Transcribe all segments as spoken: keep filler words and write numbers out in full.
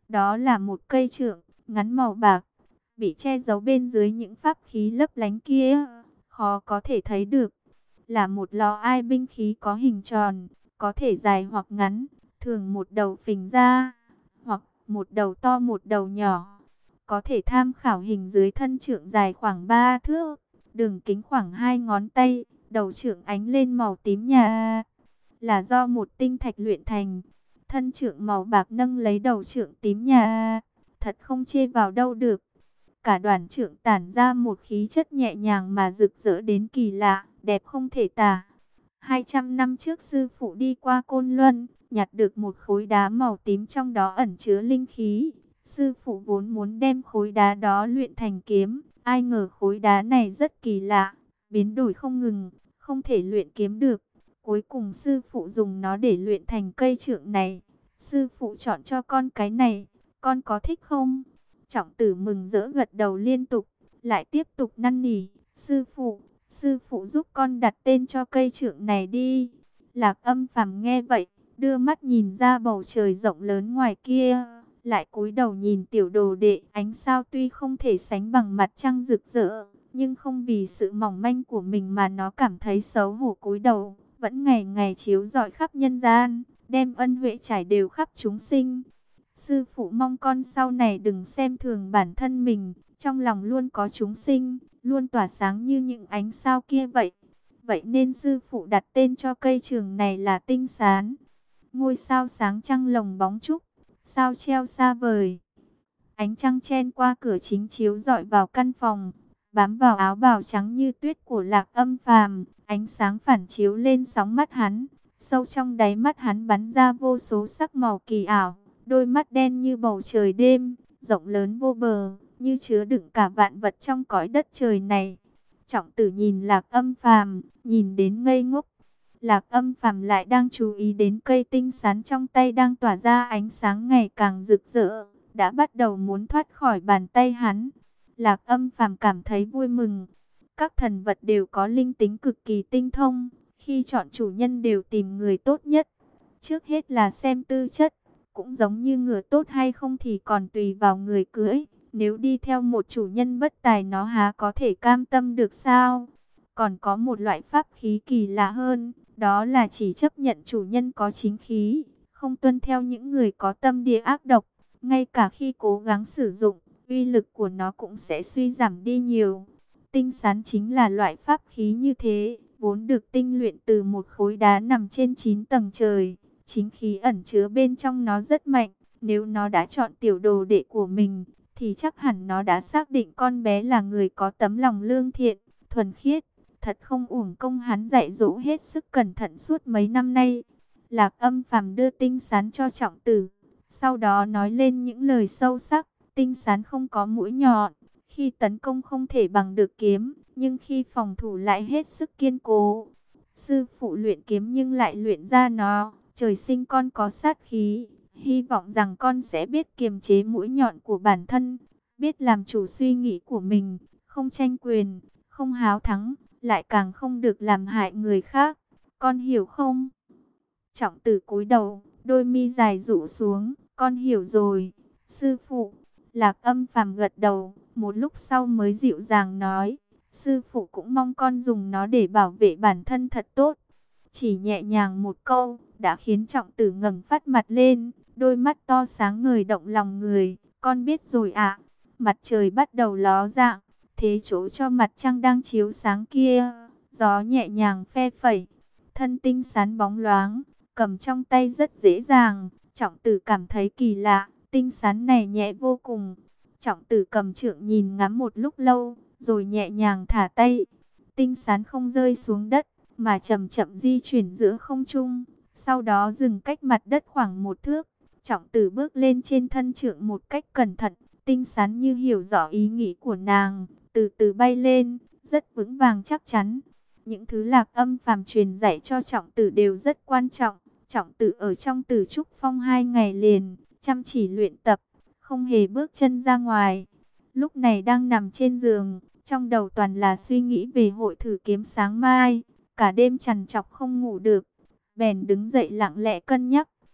Đó là một cây trượng, ngắn màu bạc, bị che giấu bên dưới những pháp khí lấp lánh kia, khó có thể thấy được. Là một lò ai binh khí có hình tròn, có thể dài hoặc ngắn, thường một đầu phình ra, hoặc một đầu to một đầu nhỏ. Có thể tham khảo hình dưới thân trượng dài khoảng ba thước, đường kính khoảng hai ngón tay, đầu trượng ánh lên màu tím nhà, là do một tinh thạch luyện thành. Thân trượng màu bạc nâng lấy đầu trượng tím nhà, thật không chê vào đâu được. Cả đoàn trượng tản ra một khí chất nhẹ nhàng mà rực rỡ đến kỳ lạ, đẹp không thể tả. hai trăm năm trước sư phụ đi qua Côn Luân, nhặt được một khối đá màu tím trong đó ẩn chứa linh khí. Sư phụ vốn muốn đem khối đá đó luyện thành kiếm, ai ngờ khối đá này rất kỳ lạ, biến đổi không ngừng, không thể luyện kiếm được. Cuối cùng sư phụ dùng nó để luyện thành cây trượng này. Sư phụ chọn cho con cái này, con có thích không? Trọng Tử mừng rỡ gật đầu liên tục, lại tiếp tục năn nỉ, sư phụ, sư phụ giúp con đặt tên cho cây trượng này đi. Lạc Âm Phàm nghe vậy, đưa mắt nhìn ra bầu trời rộng lớn ngoài kia, lại cúi đầu nhìn tiểu đồ đệ. Ánh sao tuy không thể sánh bằng mặt trăng rực rỡ, nhưng không vì sự mỏng manh của mình mà nó cảm thấy xấu hổ cúi đầu, vẫn ngày ngày chiếu rọi khắp nhân gian, đem ân huệ trải đều khắp chúng sinh. Sư phụ mong con sau này đừng xem thường bản thân mình, trong lòng luôn có chúng sinh, luôn tỏa sáng như những ánh sao kia vậy. Vậy nên sư phụ đặt tên cho cây trường này là Tinh Sán. Ngôi sao sáng trăng lồng bóng trúc, sao treo xa vời. Ánh trăng chen qua cửa chính chiếu rọi vào căn phòng, bám vào áo bào trắng như tuyết của Lạc Âm Phàm, ánh sáng phản chiếu lên sóng mắt hắn. Sâu trong đáy mắt hắn bắn ra vô số sắc màu kỳ ảo. Đôi mắt đen như bầu trời đêm, rộng lớn vô bờ, như chứa đựng cả vạn vật trong cõi đất trời này. Trọng Tử nhìn Lạc Âm Phàm, nhìn đến ngây ngốc. Lạc Âm Phàm lại đang chú ý đến cây tinh sán trong tay đang tỏa ra ánh sáng ngày càng rực rỡ, đã bắt đầu muốn thoát khỏi bàn tay hắn. Lạc Âm Phàm cảm thấy vui mừng. Các thần vật đều có linh tính cực kỳ tinh thông, khi chọn chủ nhân đều tìm người tốt nhất. Trước hết là xem tư chất, cũng giống như ngựa tốt hay không thì còn tùy vào người cưỡi. Nếu đi theo một chủ nhân bất tài nó há có thể cam tâm được sao? Còn có một loại pháp khí kỳ lạ hơn, đó là chỉ chấp nhận chủ nhân có chính khí, không tuân theo những người có tâm địa ác độc. Ngay cả khi cố gắng sử dụng, uy lực của nó cũng sẽ suy giảm đi nhiều. Tinh sán chính là loại pháp khí như thế, vốn được tinh luyện từ một khối đá nằm trên chín tầng trời. Chính khí ẩn chứa bên trong nó rất mạnh. Nếu nó đã chọn tiểu đồ đệ của mình, thì chắc hẳn nó đã xác định con bé là người có tấm lòng lương thiện, thuần khiết. Thật không uổng công hắn dạy dỗ hết sức cẩn thận suốt mấy năm nay. Lạc Âm Phàm đưa tinh sán cho Trọng Tử, sau đó nói lên những lời sâu sắc. Tinh sán không có mũi nhọn, khi tấn công không thể bằng được kiếm, nhưng khi phòng thủ lại hết sức kiên cố. Sư phụ luyện kiếm nhưng lại luyện ra nó. Trời sinh con có sát khí, hy vọng rằng con sẽ biết kiềm chế mũi nhọn của bản thân, biết làm chủ suy nghĩ của mình, không tranh quyền, không háo thắng, lại càng không được làm hại người khác. Con hiểu không? Trọng Tử cúi đầu, đôi mi dài rũ xuống, con hiểu rồi, sư phụ. Lạc Âm Phàm gật đầu, một lúc sau mới dịu dàng nói, sư phụ cũng mong con dùng nó để bảo vệ bản thân thật tốt. Chỉ nhẹ nhàng một câu, đã khiến Trọng Tử ngẩng phát mặt lên, đôi mắt to sáng ngời động lòng người. Con biết rồi ạ. Mặt trời bắt đầu ló dạng, thế chỗ cho mặt trăng đang chiếu sáng kia, gió nhẹ nhàng phe phẩy, thân tinh sán bóng loáng, cầm trong tay rất dễ dàng. Trọng Tử cảm thấy kỳ lạ, tinh sán này nhẹ vô cùng. Trọng Tử cầm trượng nhìn ngắm một lúc lâu, rồi nhẹ nhàng thả tay. Tinh sán không rơi xuống đất, mà chậm chậm di chuyển giữa không trung, sau đó dừng cách mặt đất khoảng một thước. Trọng Tử bước lên trên thân trượng một cách cẩn thận, tinh sán như hiểu rõ ý nghĩ của nàng, từ từ bay lên, rất vững vàng chắc chắn. Những thứ Lạc Âm Phàm truyền dạy cho Trọng Tử đều rất quan trọng. Trọng Tử ở trong Tử Trúc Phong hai ngày liền, chăm chỉ luyện tập, không hề bước chân ra ngoài. Lúc này đang nằm trên giường, trong đầu toàn là suy nghĩ về hội thử kiếm sáng mai. Cả đêm trằn trọc không ngủ được, bèn đứng dậy lặng lẽ cân nhắc.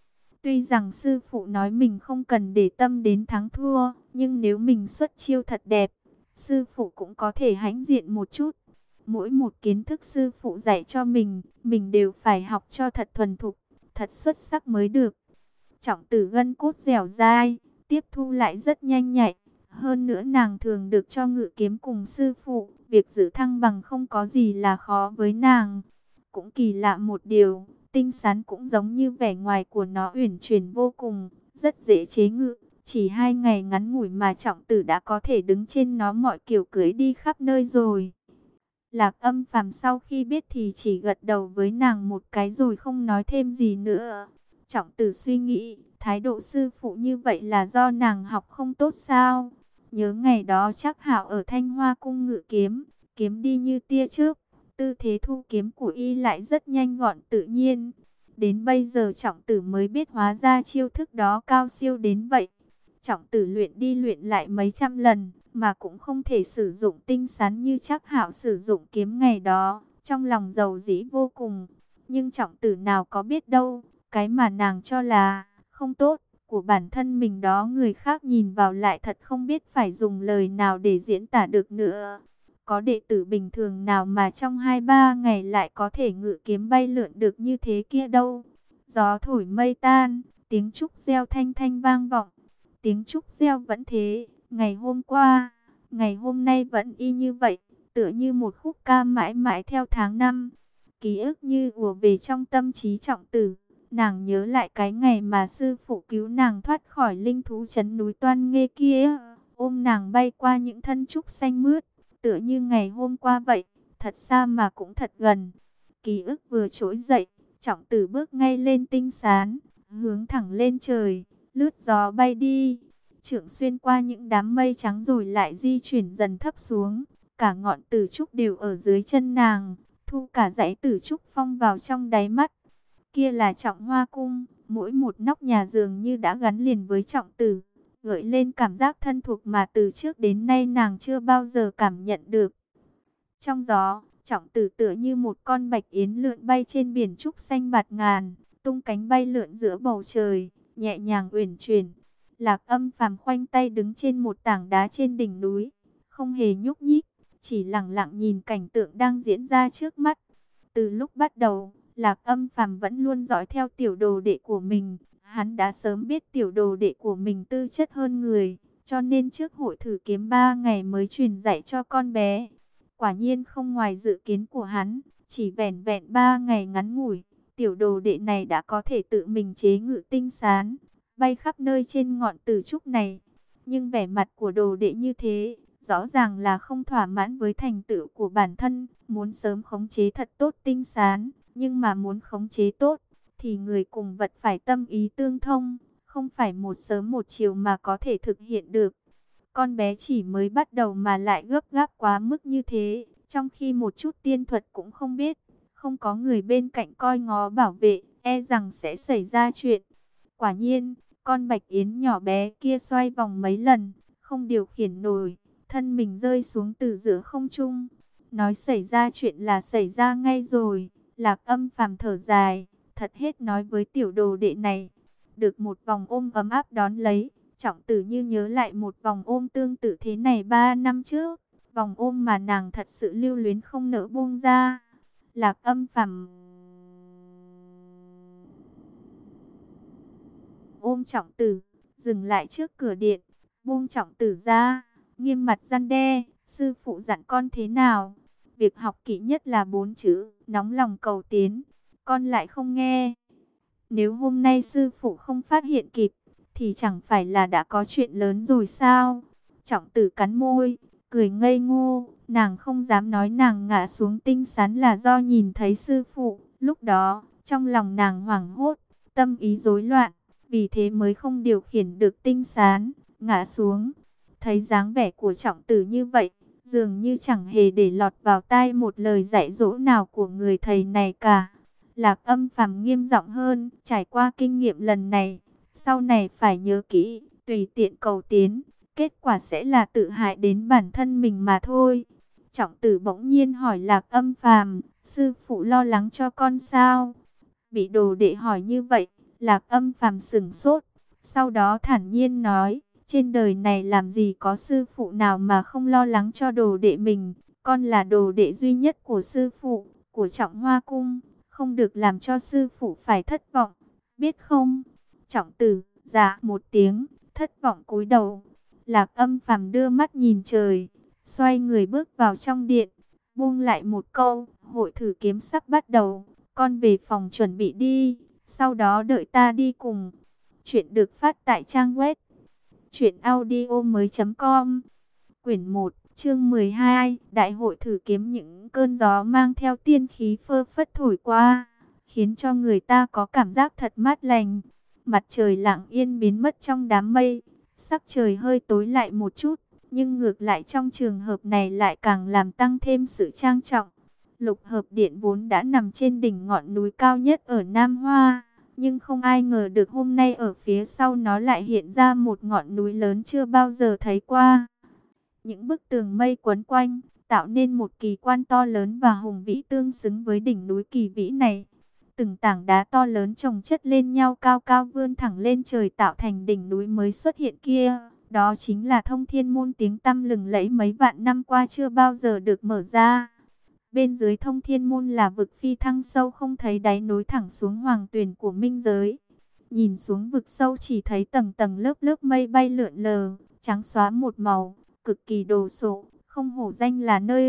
Tuy rằng sư phụ nói mình không cần để tâm đến thắng thua, nhưng nếu mình xuất chiêu thật đẹp, sư phụ cũng có thể hãnh diện một chút. Mỗi một kiến thức sư phụ dạy cho mình, mình đều phải học cho thật thuần thục, thật xuất sắc mới được. Trọng Tử gân cốt dẻo dai, tiếp thu lại rất nhanh nhạy. Hơn nữa nàng thường được cho ngự kiếm cùng sư phụ, việc giữ thăng bằng không có gì là khó với nàng. Cũng kỳ lạ một điều, tinh sán cũng giống như vẻ ngoài của nó uyển chuyển vô cùng, rất dễ chế ngự. Chỉ hai ngày ngắn ngủi mà Trọng Tử đã có thể đứng trên nó mọi kiểu cưỡi đi khắp nơi rồi. Lạc Âm Phàm sau khi biết thì chỉ gật đầu với nàng một cái rồi không nói thêm gì nữa. Trọng Tử suy nghĩ, thái độ sư phụ như vậy là do nàng học không tốt sao? Nhớ ngày đó chắc Hạo ở Thanh Hoa cung ngự kiếm, kiếm đi như tia chớp, tư thế thu kiếm của y lại rất nhanh gọn tự nhiên. Đến bây giờ Trọng Tử mới biết hóa ra chiêu thức đó cao siêu đến vậy. Trọng Tử luyện đi luyện lại mấy trăm lần, mà cũng không thể sử dụng tinh sán như chắc Hạo sử dụng kiếm ngày đó, trong lòng giàu dĩ vô cùng. Nhưng Trọng Tử nào có biết đâu, cái mà nàng cho là không tốt của bản thân mình đó người khác nhìn vào lại thật không biết phải dùng lời nào để diễn tả được nữa. Có đệ tử bình thường nào mà trong hai ba ngày lại có thể ngự kiếm bay lượn được như thế kia đâu. Gió thổi mây tan, tiếng trúc reo thanh thanh vang vọng. Tiếng trúc reo vẫn thế, ngày hôm qua, ngày hôm nay vẫn y như vậy, tựa như một khúc ca mãi mãi theo tháng năm. Ký ức như ùa về trong tâm trí Trọng Tử, nàng nhớ lại cái ngày mà sư phụ cứu nàng thoát khỏi linh thú trấn núi Toan Nghê kia, ôm nàng bay qua những thân trúc xanh mướt, tựa như ngày hôm qua vậy, thật xa mà cũng thật gần. Ký ức vừa trỗi dậy, Trọng Tử bước ngay lên tinh sán, hướng thẳng lên trời, lướt gió bay đi, chưởng xuyên qua những đám mây trắng rồi lại di chuyển dần thấp xuống. Cả ngọn tử trúc đều ở dưới chân nàng, thu cả dãy tử trúc phong vào trong đáy mắt. Kia là Trọng Hoa cung, mỗi một nóc nhà dường như đã gắn liền với Trọng Tử, gợi lên cảm giác thân thuộc mà từ trước đến nay nàng chưa bao giờ cảm nhận được. Trong gió, Trọng Tử tựa như một con bạch yến lượn bay trên biển trúc xanh bạt ngàn, tung cánh bay lượn giữa bầu trời, nhẹ nhàng uyển chuyển. Lạc Âm Phàm khoanh tay đứng trên một tảng đá trên đỉnh núi, không hề nhúc nhích, chỉ lặng lặng nhìn cảnh tượng đang diễn ra trước mắt. Từ lúc bắt đầu, Lạc Âm Phàm vẫn luôn dõi theo tiểu đồ đệ của mình. Hắn đã sớm biết tiểu đồ đệ của mình tư chất hơn người, cho nên trước hội thử kiếm ba ngày mới truyền dạy cho con bé. Quả nhiên không ngoài dự kiến của hắn, chỉ vẻn vẹn ba ngày ngắn ngủi, tiểu đồ đệ này đã có thể tự mình chế ngự tinh sán, bay khắp nơi trên ngọn tử trúc này. Nhưng vẻ mặt của đồ đệ như thế, rõ ràng là không thỏa mãn với thành tựu của bản thân, muốn sớm khống chế thật tốt tinh sán, nhưng mà muốn khống chế tốt, thì người cùng vật phải tâm ý tương thông, không phải một sớm một chiều mà có thể thực hiện được. Con bé chỉ mới bắt đầu mà lại gấp gáp quá mức như thế, trong khi một chút tiên thuật cũng không biết, không có người bên cạnh coi ngó bảo vệ, e rằng sẽ xảy ra chuyện. Quả nhiên, con bạch yến nhỏ bé kia xoay vòng mấy lần, không điều khiển nổi, thân mình rơi xuống từ giữa không trung. Nói xảy ra chuyện là xảy ra ngay rồi. Lạc Âm Phàm thở dài, thật hết nói với tiểu đồ đệ này. Được một vòng ôm ấm áp đón lấy, Trọng Tử như nhớ lại một vòng ôm tương tự thế này ba năm trước, vòng ôm mà nàng thật sự lưu luyến không nỡ buông ra. Lạc Âm Phàm ôm Trọng Tử, dừng lại trước cửa điện, buông Trọng Tử ra, nghiêm mặt răn đe, sư phụ dặn con thế nào? Việc học kỹ nhất là bốn chữ, nóng lòng cầu tiến, con lại không nghe. Nếu hôm nay sư phụ không phát hiện kịp, thì chẳng phải là đã có chuyện lớn rồi sao? Trọng Tử cắn môi, cười ngây ngô, nàng không dám nói nàng ngã xuống tinh sán là do nhìn thấy sư phụ. Lúc đó, trong lòng nàng hoảng hốt, tâm ý rối loạn, vì thế mới không điều khiển được tinh sán, ngã xuống. Thấy dáng vẻ của Trọng Tử như vậy, dường như chẳng hề để lọt vào tai một lời dạy dỗ nào của người thầy này cả. Lạc Âm Phàm nghiêm giọng hơn, trải qua kinh nghiệm lần này, sau này phải nhớ kỹ, tùy tiện cầu tiến, kết quả sẽ là tự hại đến bản thân mình mà thôi. Trọng Tử bỗng nhiên hỏi Lạc Âm Phàm, sư phụ lo lắng cho con sao? Bị đồ đệ hỏi như vậy, Lạc Âm Phàm sững sốt, sau đó thản nhiên nói, trên đời này làm gì có sư phụ nào mà không lo lắng cho đồ đệ mình, con là đồ đệ duy nhất của sư phụ, của Trọng Hoa Cung, không được làm cho sư phụ phải thất vọng, biết không? Trọng Tử, dạ một tiếng, thất vọng cúi đầu. Lạc Âm Phàm đưa mắt nhìn trời, xoay người bước vào trong điện, buông lại một câu, hội thử kiếm sắp bắt đầu, con về phòng chuẩn bị đi, sau đó đợi ta đi cùng. Chuyện được phát tại trang web truyện audio mới chấm com. Quyển một, chương mười hai, Đại hội thử kiếm. Những cơn gió mang theo tiên khí phơ phất thổi qua, khiến cho người ta có cảm giác thật mát lành. Mặt trời lặng yên biến mất trong đám mây, sắc trời hơi tối lại một chút, nhưng ngược lại trong trường hợp này lại càng làm tăng thêm sự trang trọng. Lục Hợp Điện vốn đã nằm trên đỉnh ngọn núi cao nhất ở Nam Hoa, nhưng không ai ngờ được hôm nay ở phía sau nó lại hiện ra một ngọn núi lớn chưa bao giờ thấy qua. Những bức tường mây quấn quanh, tạo nên một kỳ quan to lớn và hùng vĩ tương xứng với đỉnh núi kỳ vĩ này. Từng tảng đá to lớn chồng chất lên nhau cao cao vươn thẳng lên trời tạo thành đỉnh núi mới xuất hiện kia. Đó chính là Thông Thiên Môn, tiếng tăm lừng lẫy mấy vạn năm qua chưa bao giờ được mở ra. Bên dưới Thông Thiên Môn là vực phi thăng sâu không thấy đáy nối thẳng xuống hoàng tuyền của minh giới. Nhìn xuống vực sâu chỉ thấy tầng tầng lớp lớp mây bay lượn lờ, trắng xóa một màu, cực kỳ đồ sộ, không hổ danh là nơi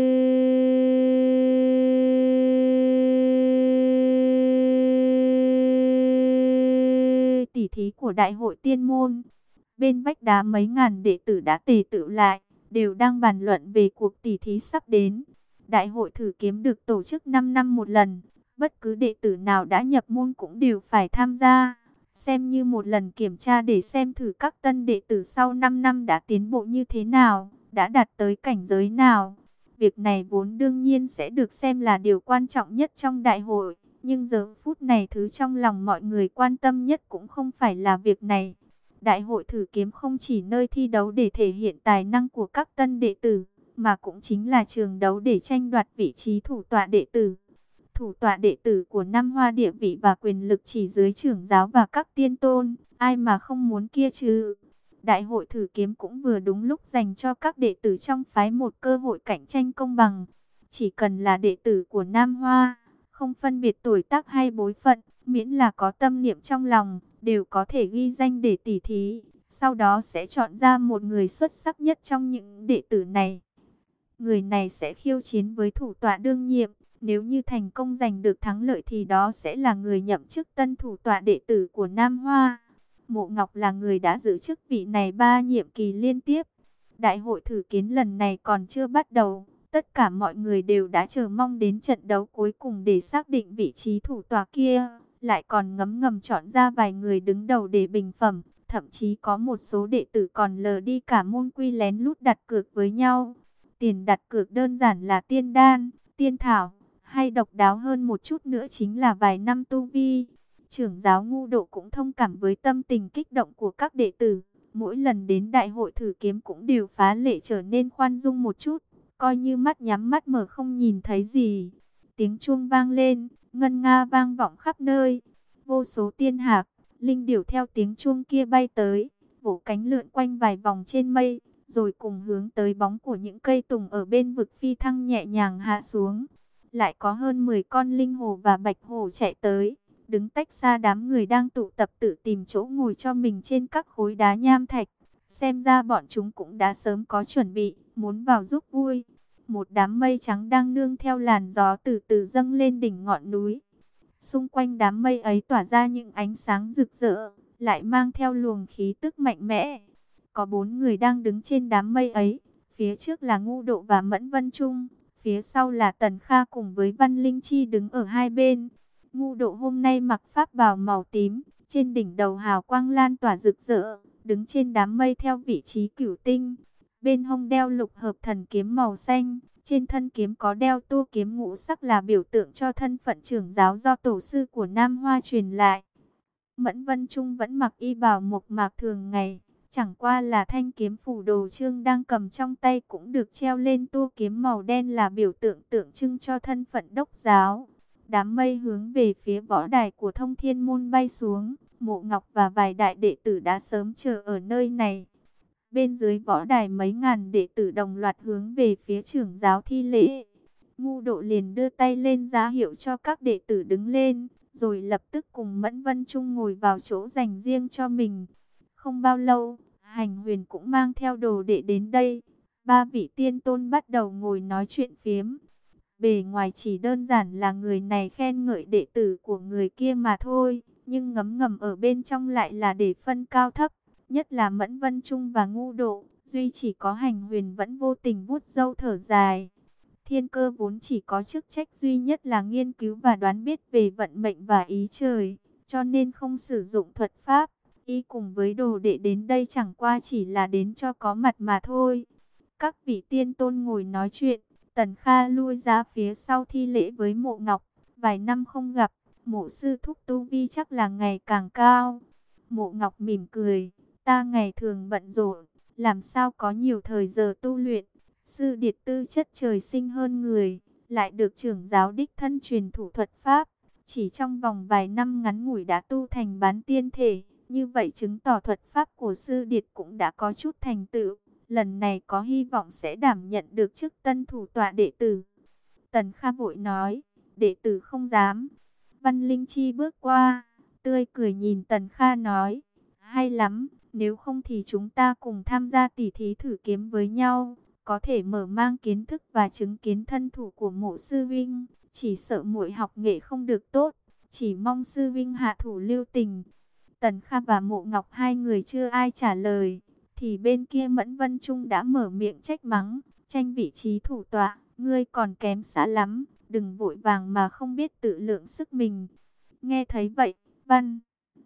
tỉ thí của Đại hội Tiên Môn. Bên vách đá mấy ngàn đệ tử đã tề tựu lại, đều đang bàn luận về cuộc tỉ thí sắp đến. Đại hội thử kiếm được tổ chức năm năm một lần, bất cứ đệ tử nào đã nhập môn cũng đều phải tham gia, xem như một lần kiểm tra để xem thử các tân đệ tử sau năm năm đã tiến bộ như thế nào, đã đạt tới cảnh giới nào. Việc này vốn đương nhiên sẽ được xem là điều quan trọng nhất trong đại hội, nhưng giờ phút này thứ trong lòng mọi người quan tâm nhất cũng không phải là việc này. Đại hội thử kiếm không chỉ nơi thi đấu để thể hiện tài năng của các tân đệ tử, mà cũng chính là trường đấu để tranh đoạt vị trí thủ tọa đệ tử. Thủ tọa đệ tử của Nam Hoa địa vị và quyền lực chỉ dưới trưởng giáo và các tiên tôn, ai mà không muốn kia chứ. Đại hội thử kiếm cũng vừa đúng lúc dành cho các đệ tử trong phái một cơ hội cạnh tranh công bằng. Chỉ cần là đệ tử của Nam Hoa, không phân biệt tuổi tác hay bối phận, miễn là có tâm niệm trong lòng, đều có thể ghi danh để tỉ thí. Sau đó sẽ chọn ra một người xuất sắc nhất trong những đệ tử này. Người này sẽ khiêu chiến với thủ tọa đương nhiệm. Nếu như thành công giành được thắng lợi thì đó sẽ là người nhậm chức tân thủ tọa đệ tử của Nam Hoa. Mộ Ngọc là người đã giữ chức vị này ba nhiệm kỳ liên tiếp. Đại hội thử kiếm lần này còn chưa bắt đầu, tất cả mọi người đều đã chờ mong đến trận đấu cuối cùng để xác định vị trí thủ tọa kia. Lại còn ngấm ngầm chọn ra vài người đứng đầu để bình phẩm. Thậm chí có một số đệ tử còn lờ đi cả môn quy lén lút đặt cược với nhau. Tiền đặt cược đơn giản là tiên đan, tiên thảo, hay độc đáo hơn một chút nữa chính là vài năm tu vi. Trưởng giáo Ngu Độ cũng thông cảm với tâm tình kích động của các đệ tử. Mỗi lần đến đại hội thử kiếm cũng đều phá lệ trở nên khoan dung một chút, coi như mắt nhắm mắt mở không nhìn thấy gì. Tiếng chuông vang lên, ngân nga vang vọng khắp nơi. Vô số tiên hạc, linh điểu theo tiếng chuông kia bay tới, vỗ cánh lượn quanh vài vòng trên mây, rồi cùng hướng tới bóng của những cây tùng ở bên vực phi thăng nhẹ nhàng hạ xuống. Lại có hơn mười con linh hồ và bạch hổ chạy tới, đứng tách xa đám người đang tụ tập tự tìm chỗ ngồi cho mình trên các khối đá nham thạch. Xem ra bọn chúng cũng đã sớm có chuẩn bị, muốn vào giúp vui. Một đám mây trắng đang nương theo làn gió từ từ dâng lên đỉnh ngọn núi. Xung quanh đám mây ấy tỏa ra những ánh sáng rực rỡ, lại mang theo luồng khí tức mạnh mẽ. Có bốn người đang đứng trên đám mây ấy, phía trước là Ngu Độ và Mẫn Vân Trung, phía sau là Tần Kha cùng với Văn Linh Chi đứng ở hai bên. Ngu Độ hôm nay mặc pháp bào màu tím, trên đỉnh đầu hào quang lan tỏa rực rỡ, đứng trên đám mây theo vị trí cửu tinh. Bên hông đeo lục hợp thần kiếm màu xanh, trên thân kiếm có đeo tua kiếm ngũ sắc là biểu tượng cho thân phận trưởng giáo do tổ sư của Nam Hoa truyền lại. Mẫn Vân Trung vẫn mặc y bào mộc mạc thường ngày, chẳng qua là thanh kiếm phủ đồ trương đang cầm trong tay cũng được treo lên tua kiếm màu đen là biểu tượng tượng trưng cho thân phận đốc giáo. Đám mây hướng về phía võ đài của Thông Thiên Môn bay xuống, Mộ Ngọc và vài đại đệ tử đã sớm chờ ở nơi này. Bên dưới võ đài mấy ngàn đệ tử đồng loạt hướng về phía trưởng giáo thi lễ. Ngu Độ liền đưa tay lên ra hiệu cho các đệ tử đứng lên, rồi lập tức cùng Mẫn Vân Trung ngồi vào chỗ dành riêng cho mình. Không bao lâu, Hành Huyền cũng mang theo đồ đệ đến đây. Ba vị tiên tôn bắt đầu ngồi nói chuyện phiếm. Bề ngoài chỉ đơn giản là người này khen ngợi đệ tử của người kia mà thôi, nhưng ngấm ngầm ở bên trong lại là để phân cao thấp. Nhất là Mẫn Vân Trung và Ngu Độ, duy chỉ có Hành Huyền vẫn vô tình vuốt râu thở dài. Thiên Cơ vốn chỉ có chức trách duy nhất là nghiên cứu và đoán biết về vận mệnh và ý trời, cho nên không sử dụng thuật pháp. Y cùng với đồ đệ đến đây chẳng qua chỉ là đến cho có mặt mà thôi. Các vị tiên tôn ngồi nói chuyện, Tần Kha lui ra phía sau thi lễ với Mộ Ngọc. Vài năm không gặp, Mộ sư thúc tu vi chắc là ngày càng cao. Mộ Ngọc mỉm cười, ta ngày thường bận rộn, làm sao có nhiều thời giờ tu luyện. Sư điệt tư chất trời sinh hơn người, lại được trưởng giáo đích thân truyền thủ thuật pháp. Chỉ trong vòng vài năm ngắn ngủi đã tu thành bán tiên thể. Như vậy chứng tỏ thuật pháp của sư điệt cũng đã có chút thành tựu. Lần này có hy vọng sẽ đảm nhận được chức tân thủ tọa đệ tử. Tần Kha vội nói, đệ tử không dám. Văn Linh Chi bước qua, tươi cười nhìn Tần Kha nói, hay lắm, nếu không thì chúng ta cùng tham gia tỉ thí thử kiếm với nhau. Có thể mở mang kiến thức và chứng kiến thân thủ của Mộ sư vinh. Chỉ sợ muội học nghệ không được tốt, chỉ mong sư vinh hạ thủ lưu tình. Tần Kha và Mộ Ngọc hai người chưa ai trả lời, thì bên kia Mẫn Vân Trung đã mở miệng trách mắng, tranh vị trí thủ tọa, ngươi còn kém xa lắm, đừng vội vàng mà không biết tự lượng sức mình. Nghe thấy vậy, Văn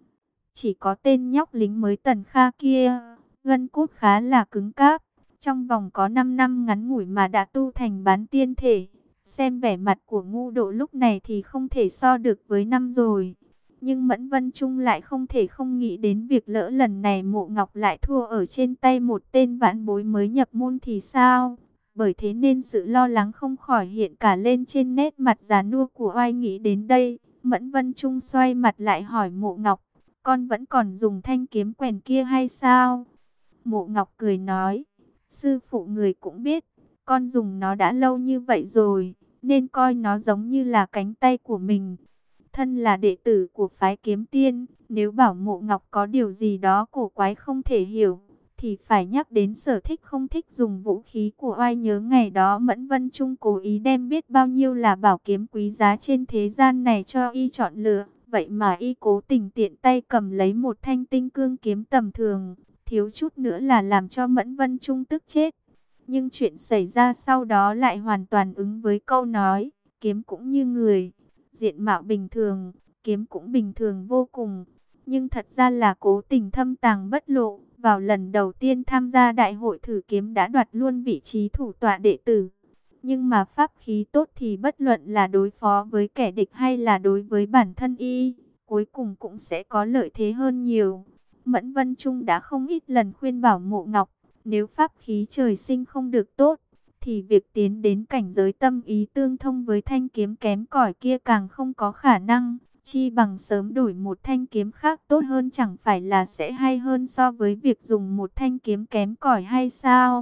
chỉ có tên nhóc lính mới Tần Kha kia, gân cốt khá là cứng cáp, trong vòng có năm năm ngắn ngủi mà đã tu thành bán tiên thể. Xem vẻ mặt của Ngu Độ lúc này thì không thể so được với năm rồi. Nhưng Mẫn Vân Trung lại không thể không nghĩ đến việc lỡ lần này Mộ Ngọc lại thua ở trên tay một tên vãn bối mới nhập môn thì sao. Bởi thế nên sự lo lắng không khỏi hiện cả lên trên nét mặt già nua của Oai. Nghĩ đến đây, Mẫn Vân Trung xoay mặt lại hỏi Mộ Ngọc, con vẫn còn dùng thanh kiếm quèn kia hay sao? Mộ Ngọc cười nói, sư phụ người cũng biết, con dùng nó đã lâu như vậy rồi, nên coi nó giống như là cánh tay của mình. Thân là đệ tử của phái Kiếm Tiên, nếu bảo Mộ Ngọc có điều gì đó cổ quái không thể hiểu, thì phải nhắc đến sở thích không thích dùng vũ khí của Oai. Nhớ ngày đó Mẫn Vân Trung cố ý đem biết bao nhiêu là bảo kiếm quý giá trên thế gian này cho y chọn lựa, vậy mà y cố tình tiện tay cầm lấy một thanh tinh cương kiếm tầm thường, thiếu chút nữa là làm cho Mẫn Vân Trung tức chết. Nhưng chuyện xảy ra sau đó lại hoàn toàn ứng với câu nói, kiếm cũng như người, diện mạo bình thường, kiếm cũng bình thường vô cùng. Nhưng thật ra là cố tình thâm tàng bất lộ, vào lần đầu tiên tham gia đại hội thử kiếm đã đoạt luôn vị trí thủ tọa đệ tử. Nhưng mà pháp khí tốt thì bất luận là đối phó với kẻ địch hay là đối với bản thân y, cuối cùng cũng sẽ có lợi thế hơn nhiều. Mẫn Vân Trung đã không ít lần khuyên bảo Mộ Ngọc, nếu pháp khí trời sinh không được tốt, thì việc tiến đến cảnh giới tâm ý tương thông với thanh kiếm kém cỏi kia càng không có khả năng. Chi bằng sớm đổi một thanh kiếm khác tốt hơn, chẳng phải là sẽ hay hơn so với việc dùng một thanh kiếm kém cỏi hay sao?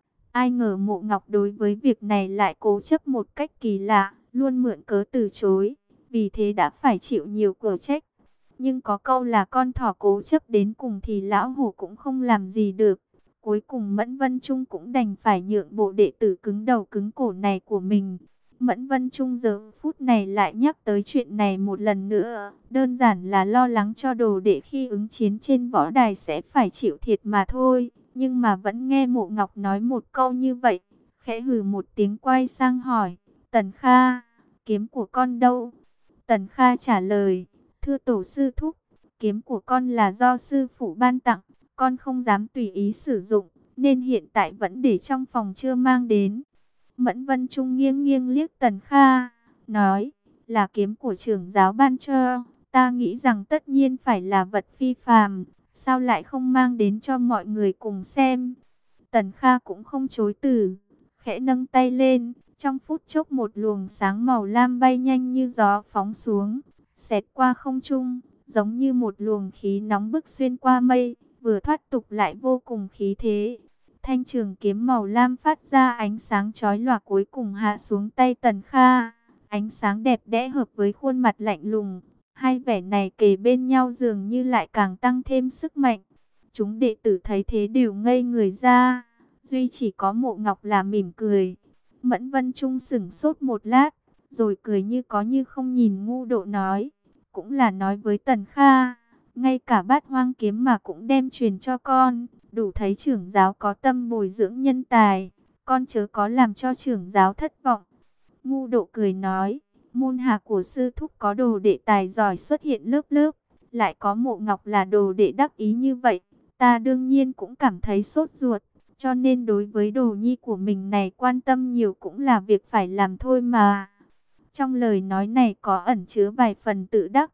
Ai ngờ Mộ Ngọc đối với việc này lại cố chấp một cách kỳ lạ, luôn mượn cớ từ chối, vì thế đã phải chịu nhiều quả trách. Nhưng có câu là con thỏ cố chấp đến cùng thì lão hổ cũng không làm gì được. Cuối cùng Mẫn Vân Trung cũng đành phải nhượng bộ đệ tử cứng đầu cứng cổ này của mình. Mẫn Vân Trung giờ phút này lại nhắc tới chuyện này một lần nữa, đơn giản là lo lắng cho đồ đệ khi ứng chiến trên võ đài sẽ phải chịu thiệt mà thôi. Nhưng mà vẫn nghe Mộ Ngọc nói một câu như vậy, khẽ hừ một tiếng quay sang hỏi, Tần Kha, kiếm của con đâu? Tần Kha trả lời, thưa tổ sư thúc, kiếm của con là do sư phụ ban tặng, con không dám tùy ý sử dụng, nên hiện tại vẫn để trong phòng chưa mang đến. Mẫn Vân Trung nghiêng nghiêng liếc Tần Kha, nói, là kiếm của trưởng giáo ban cho, ta nghĩ rằng tất nhiên phải là vật phi phàm, sao lại không mang đến cho mọi người cùng xem. Tần Kha cũng không chối từ, khẽ nâng tay lên, trong phút chốc một luồng sáng màu lam bay nhanh như gió phóng xuống, xẹt qua không trung, giống như một luồng khí nóng bức xuyên qua mây, vừa thoát tục lại vô cùng khí thế. Thanh trường kiếm màu lam phát ra ánh sáng chói lòa cuối cùng hạ xuống tay Tần Kha. Ánh sáng đẹp đẽ hợp với khuôn mặt lạnh lùng. Hai vẻ này kề bên nhau dường như lại càng tăng thêm sức mạnh. Chúng đệ tử thấy thế đều ngây người ra. Duy chỉ có Mộ Ngọc là mỉm cười. Mẫn Vân Trung sững sốt một lát, rồi cười như có như không nhìn Ngu Độ nói. Cũng là nói với Tần Kha, ngay cả Bát Hoang kiếm mà cũng đem truyền cho con. Đủ thấy trưởng giáo có tâm bồi dưỡng nhân tài. Con chớ có làm cho trưởng giáo thất vọng. Ngu Độ cười nói, môn hạ của sư thúc có đồ đệ tài giỏi xuất hiện lớp lớp. Lại có Mộ Ngọc là đồ đệ đắc ý như vậy. Ta đương nhiên cũng cảm thấy sốt ruột. Cho nên đối với đồ nhi của mình này quan tâm nhiều cũng là việc phải làm thôi mà. Trong lời nói này có ẩn chứa vài phần tự đắc.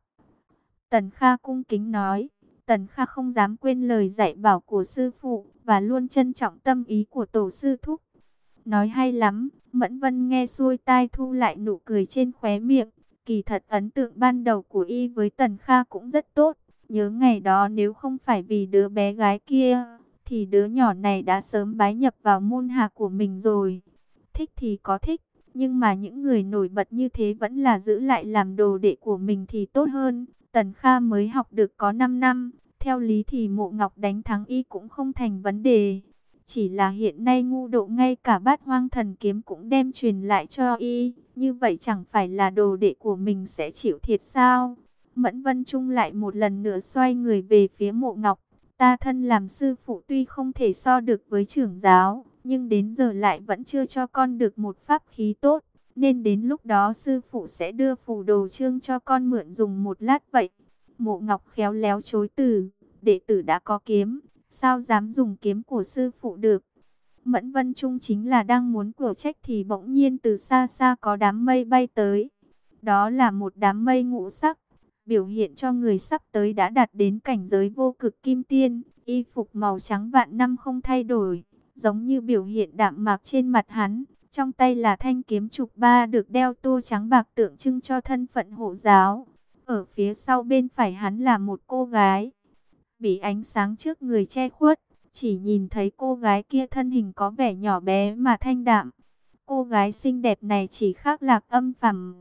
Tần Kha cung kính nói. Tần Kha không dám quên lời dạy bảo của sư phụ và luôn trân trọng tâm ý của tổ sư thúc. Nói hay lắm. Mẫn Vân nghe xuôi tai thu lại nụ cười trên khóe miệng. Kỳ thật ấn tượng ban đầu của y với Tần Kha cũng rất tốt. Nhớ ngày đó nếu không phải vì đứa bé gái kia, thì đứa nhỏ này đã sớm bái nhập vào môn hạ của mình rồi. Thích thì có thích, nhưng mà những người nổi bật như thế vẫn là giữ lại làm đồ đệ của mình thì tốt hơn. Tần Kha mới học được có năm năm, theo lý thì Mộ Ngọc đánh thắng y cũng không thành vấn đề. Chỉ là hiện nay Ngu Độ ngay cả Bát Hoang thần kiếm cũng đem truyền lại cho y, như vậy chẳng phải là đồ đệ của mình sẽ chịu thiệt sao? Mẫn Vân Trung lại một lần nữa xoay người về phía Mộ Ngọc. Ta thân làm sư phụ tuy không thể so được với trưởng giáo, nhưng đến giờ lại vẫn chưa cho con được một pháp khí tốt. Nên đến lúc đó sư phụ sẽ đưa phù đồ chương cho con mượn dùng một lát vậy. Mộ Ngọc khéo léo chối từ, đệ tử đã có kiếm, sao dám dùng kiếm của sư phụ được. Mẫn Vân Trung chính là đang muốn của trách thì bỗng nhiên từ xa xa có đám mây bay tới. Đó là một đám mây ngũ sắc, biểu hiện cho người sắp tới đã đạt đến cảnh giới vô cực kim tiên. Y phục màu trắng vạn năm không thay đổi, giống như biểu hiện đạm mạc trên mặt hắn. Trong tay là thanh kiếm trục ba được đeo tô trắng bạc tượng trưng cho thân phận hộ giáo. Ở phía sau bên phải hắn là một cô gái, bị ánh sáng trước người che khuất, chỉ nhìn thấy cô gái kia thân hình có vẻ nhỏ bé mà thanh đạm. Cô gái xinh đẹp này chỉ khác Lạc Âm Phàm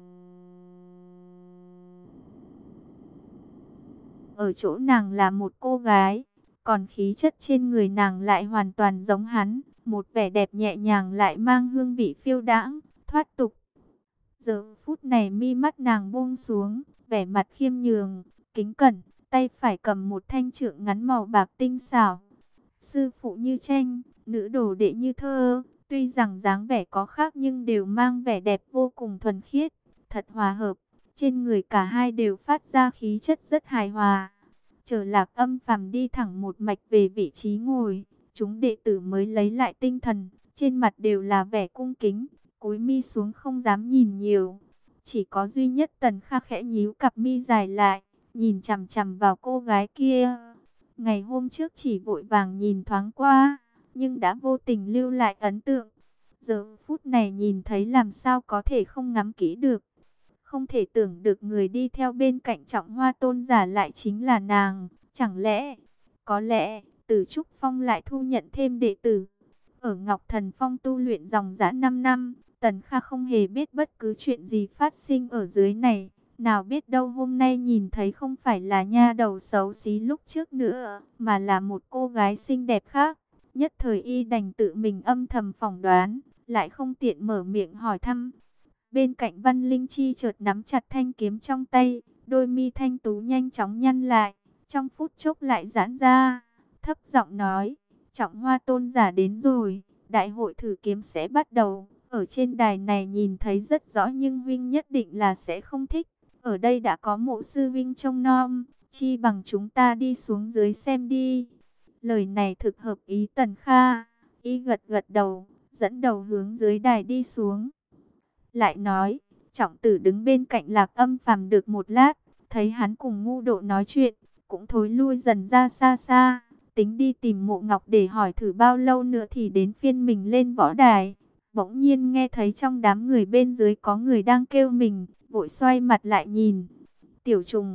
ở chỗ nàng là một cô gái, còn khí chất trên người nàng lại hoàn toàn giống hắn, một vẻ đẹp nhẹ nhàng lại mang hương vị phiêu đãng, thoát tục. Giờ phút này mi mắt nàng buông xuống, vẻ mặt khiêm nhường, kính cẩn, tay phải cầm một thanh trượng ngắn màu bạc tinh xảo. Sư phụ như tranh, nữ đồ đệ như thơ, tuy rằng dáng vẻ có khác nhưng đều mang vẻ đẹp vô cùng thuần khiết, thật hòa hợp. Trên người cả hai đều phát ra khí chất rất hài hòa. Chờ Lạc Âm Phàm đi thẳng một mạch về vị trí ngồi, chúng đệ tử mới lấy lại tinh thần, trên mặt đều là vẻ cung kính, cúi mi xuống không dám nhìn nhiều. Chỉ có duy nhất Tần Kha khẽ nhíu cặp mi dài lại, nhìn chằm chằm vào cô gái kia. Ngày hôm trước chỉ vội vàng nhìn thoáng qua, nhưng đã vô tình lưu lại ấn tượng. Giờ phút này nhìn thấy làm sao có thể không ngắm kỹ được. Không thể tưởng được người đi theo bên cạnh Trọng Hoa tôn giả lại chính là nàng. Chẳng lẽ, có lẽ, Từ Trúc Phong lại thu nhận thêm đệ tử. Ở Ngọc Thần Phong tu luyện dòng dã năm năm, Tần Kha không hề biết bất cứ chuyện gì phát sinh ở dưới này. Nào biết đâu hôm nay nhìn thấy không phải là nha đầu xấu xí lúc trước nữa, mà là một cô gái xinh đẹp khác. Nhất thời y đành tự mình âm thầm phỏng đoán, lại không tiện mở miệng hỏi thăm. Bên cạnh Văn Linh Chi chợt nắm chặt thanh kiếm trong tay, đôi mi thanh tú nhanh chóng nhăn lại, trong phút chốc lại giãn ra, thấp giọng nói, Trọng Hoa tôn giả đến rồi, đại hội thử kiếm sẽ bắt đầu. Ở trên đài này nhìn thấy rất rõ nhưng huynh nhất định là sẽ không thích. Ở đây đã có Mộ sư huynh trông nom, chi bằng chúng ta đi xuống dưới xem đi. Lời này thực hợp ý Tần Kha, y gật gật đầu, dẫn đầu hướng dưới đài đi xuống. Lại nói, Trọng Tử đứng bên cạnh Lạc Âm Phàm được một lát, thấy hắn cùng Ngu Độ nói chuyện, cũng thối lui dần ra xa xa, tính đi tìm Mộ Ngọc để hỏi thử bao lâu nữa thì đến phiên mình lên võ đài. Bỗng nhiên nghe thấy trong đám người bên dưới có người đang kêu mình, vội xoay mặt lại nhìn. Tiểu Trùng,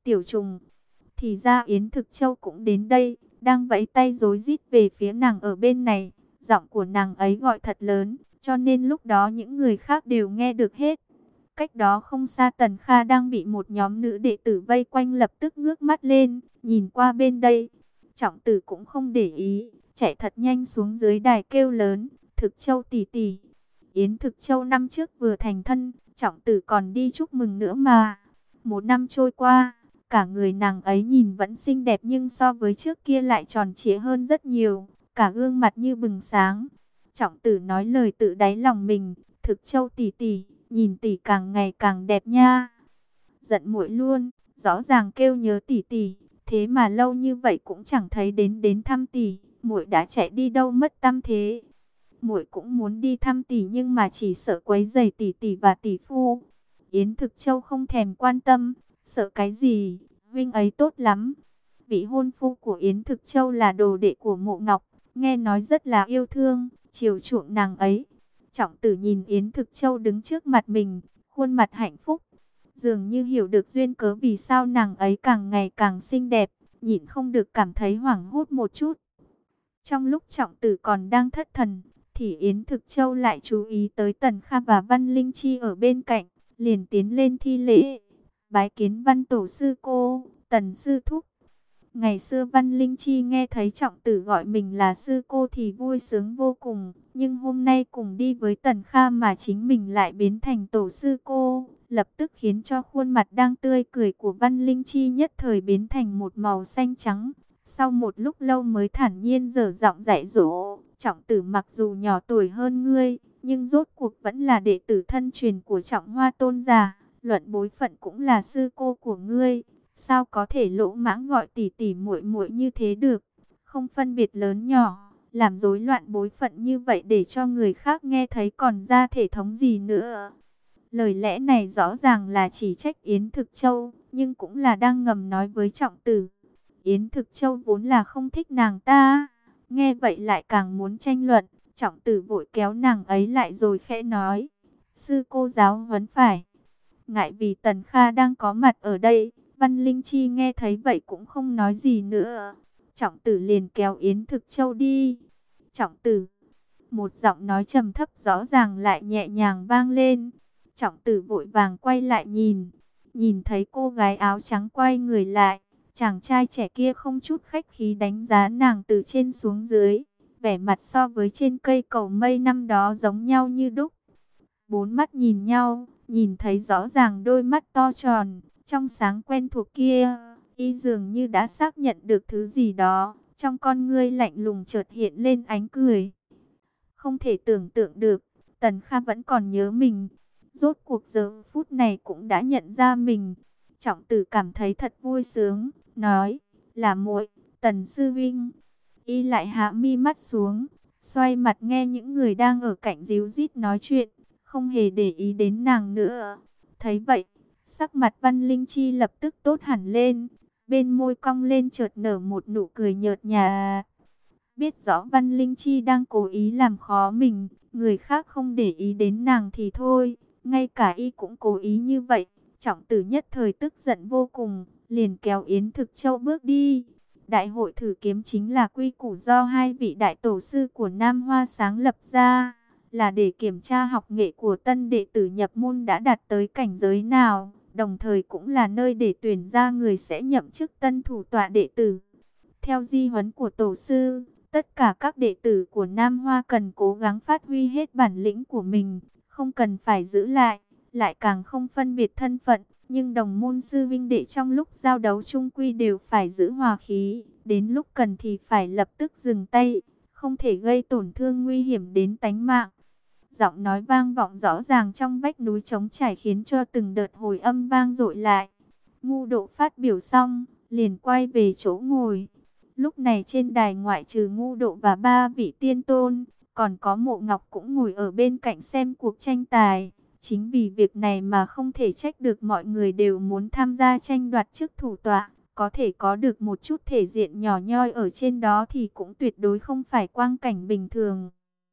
Tiểu trùng, thì ra Yến Thực Châu cũng đến đây, đang vẫy tay rối rít về phía nàng ở bên này. Giọng của nàng ấy gọi thật lớn, cho nên lúc đó những người khác đều nghe được hết. Cách đó không xa, Tần Kha đang bị một nhóm nữ đệ tử vây quanh, lập tức ngước mắt lên, nhìn qua bên đây. Trọng Tử cũng không để ý, chạy thật nhanh xuống dưới đài kêu lớn, Thực Châu tỷ tỷ. Yến Thực Châu năm trước vừa thành thân, Trọng Tử còn đi chúc mừng nữa mà. Một năm trôi qua, cả người nàng ấy nhìn vẫn xinh đẹp, nhưng so với trước kia lại tròn trịa hơn rất nhiều, cả gương mặt như bừng sáng. Trọng Tử nói lời tự đáy lòng mình, Thực Châu tỷ tỷ, nhìn tỷ càng ngày càng đẹp nha. Giận muội luôn, rõ ràng kêu nhớ tỷ tỷ, thế mà lâu như vậy cũng chẳng thấy đến đến thăm tỷ, muội đã chạy đi đâu mất tăm thế? Muội cũng muốn đi thăm tỷ, nhưng mà chỉ sợ quấy rầy tỷ tỷ và tỷ phu. Yến Thực Châu không thèm quan tâm, sợ cái gì, huynh ấy tốt lắm. Vị hôn phu của Yến Thực Châu là đồ đệ của Mộ Ngọc, nghe nói rất là yêu thương, chiều chuộng nàng ấy. Trọng Tử nhìn Yến Thực Châu đứng trước mặt mình, khuôn mặt hạnh phúc, dường như hiểu được duyên cớ vì sao nàng ấy càng ngày càng xinh đẹp, nhịn không được cảm thấy hoảng hốt một chút. Trong lúc Trọng Tử còn đang thất thần, thì Yến Thực Châu lại chú ý tới Tần Kha và Văn Linh Chi ở bên cạnh, liền tiến lên thi lễ, bái kiến Văn tổ sư cô, Tần sư thúc. Ngày xưa Văn Linh Chi nghe thấy Trọng Tử gọi mình là sư cô thì vui sướng vô cùng, nhưng hôm nay cùng đi với Tần Kha mà chính mình lại biến thành tổ sư cô, lập tức khiến cho khuôn mặt đang tươi cười của Văn Linh Chi nhất thời biến thành một màu xanh trắng. Sau một lúc lâu mới thản nhiên dở giọng dạy dỗ, Trọng Tử mặc dù nhỏ tuổi hơn ngươi, nhưng rốt cuộc vẫn là đệ tử thân truyền của Trọng Hoa tôn giả, luận bối phận cũng là sư cô của ngươi. Sao có thể lỗ mãng gọi tỷ tỷ muội muội như thế được? Không phân biệt lớn nhỏ, làm rối loạn bối phận như vậy để cho người khác nghe thấy còn ra thể thống gì nữa? Lời lẽ này rõ ràng là chỉ trách Yến Thực Châu, nhưng cũng là đang ngầm nói với Trọng Tử. Yến Thực Châu vốn là không thích nàng ta, nghe vậy lại càng muốn tranh luận. Trọng Tử vội kéo nàng ấy lại rồi khẽ nói, sư cô giáo huấn phải. Ngại vì Tần Kha đang có mặt ở đây, Văn Linh Chi nghe thấy vậy cũng không nói gì nữa. Trọng Tử liền kéo Yến Thực Châu đi. Trọng Tử, một giọng nói trầm thấp rõ ràng lại nhẹ nhàng vang lên. Trọng Tử vội vàng quay lại nhìn, nhìn thấy cô gái áo trắng quay người lại. Chàng trai trẻ kia không chút khách khí đánh giá nàng từ trên xuống dưới, vẻ mặt so với trên cây cầu mây năm đó giống nhau như đúc. Bốn mắt nhìn nhau, nhìn thấy rõ ràng đôi mắt to tròn, trong sáng quen thuộc kia, y dường như đã xác nhận được thứ gì đó, trong con ngươi lạnh lùng chợt hiện lên ánh cười. Không thể tưởng tượng được, Tần Kha vẫn còn nhớ mình, rốt cuộc giờ phút này cũng đã nhận ra mình. Trọng Tử cảm thấy thật vui sướng, nói, là muội, Tần sư vinh. Y lại hạ mi mắt xuống, xoay mặt nghe những người đang ở cạnh díu dít nói chuyện, không hề để ý đến nàng nữa. Thấy vậy, sắc mặt Văn Linh Chi lập tức tốt hẳn lên, bên môi cong lên chợt nở một nụ cười nhợt nhạt. Biết rõ Văn Linh Chi đang cố ý làm khó mình, người khác không để ý đến nàng thì thôi, ngay cả y cũng cố ý như vậy. Trọng Tử nhất thời tức giận vô cùng, liền kéo Yến Thực Châu bước đi. Đại hội thử kiếm chính là quy củ do hai vị đại tổ sư của Nam Hoa sáng lập ra, là để kiểm tra học nghệ của tân đệ tử nhập môn đã đạt tới cảnh giới nào, đồng thời cũng là nơi để tuyển ra người sẽ nhậm chức tân thủ tọa đệ tử. Theo di huấn của tổ sư, tất cả các đệ tử của Nam Hoa cần cố gắng phát huy hết bản lĩnh của mình, không cần phải giữ lại, lại càng không phân biệt thân phận, nhưng đồng môn sư vinh đệ trong lúc giao đấu chung quy đều phải giữ hòa khí, đến lúc cần thì phải lập tức dừng tay, không thể gây tổn thương nguy hiểm đến tánh mạng. Giọng nói vang vọng rõ ràng trong vách núi trống trải khiến cho từng đợt hồi âm vang dội lại. Ngu Độ phát biểu xong, liền quay về chỗ ngồi. Lúc này trên đài ngoại trừ Ngu Độ và ba vị tiên tôn, còn có Mộ Ngọc cũng ngồi ở bên cạnh xem cuộc tranh tài. Chính vì việc này mà không thể trách được mọi người đều muốn tham gia tranh đoạt chức thủ tọa. Có thể có được một chút thể diện nhỏ nhoi ở trên đó thì cũng tuyệt đối không phải quang cảnh bình thường.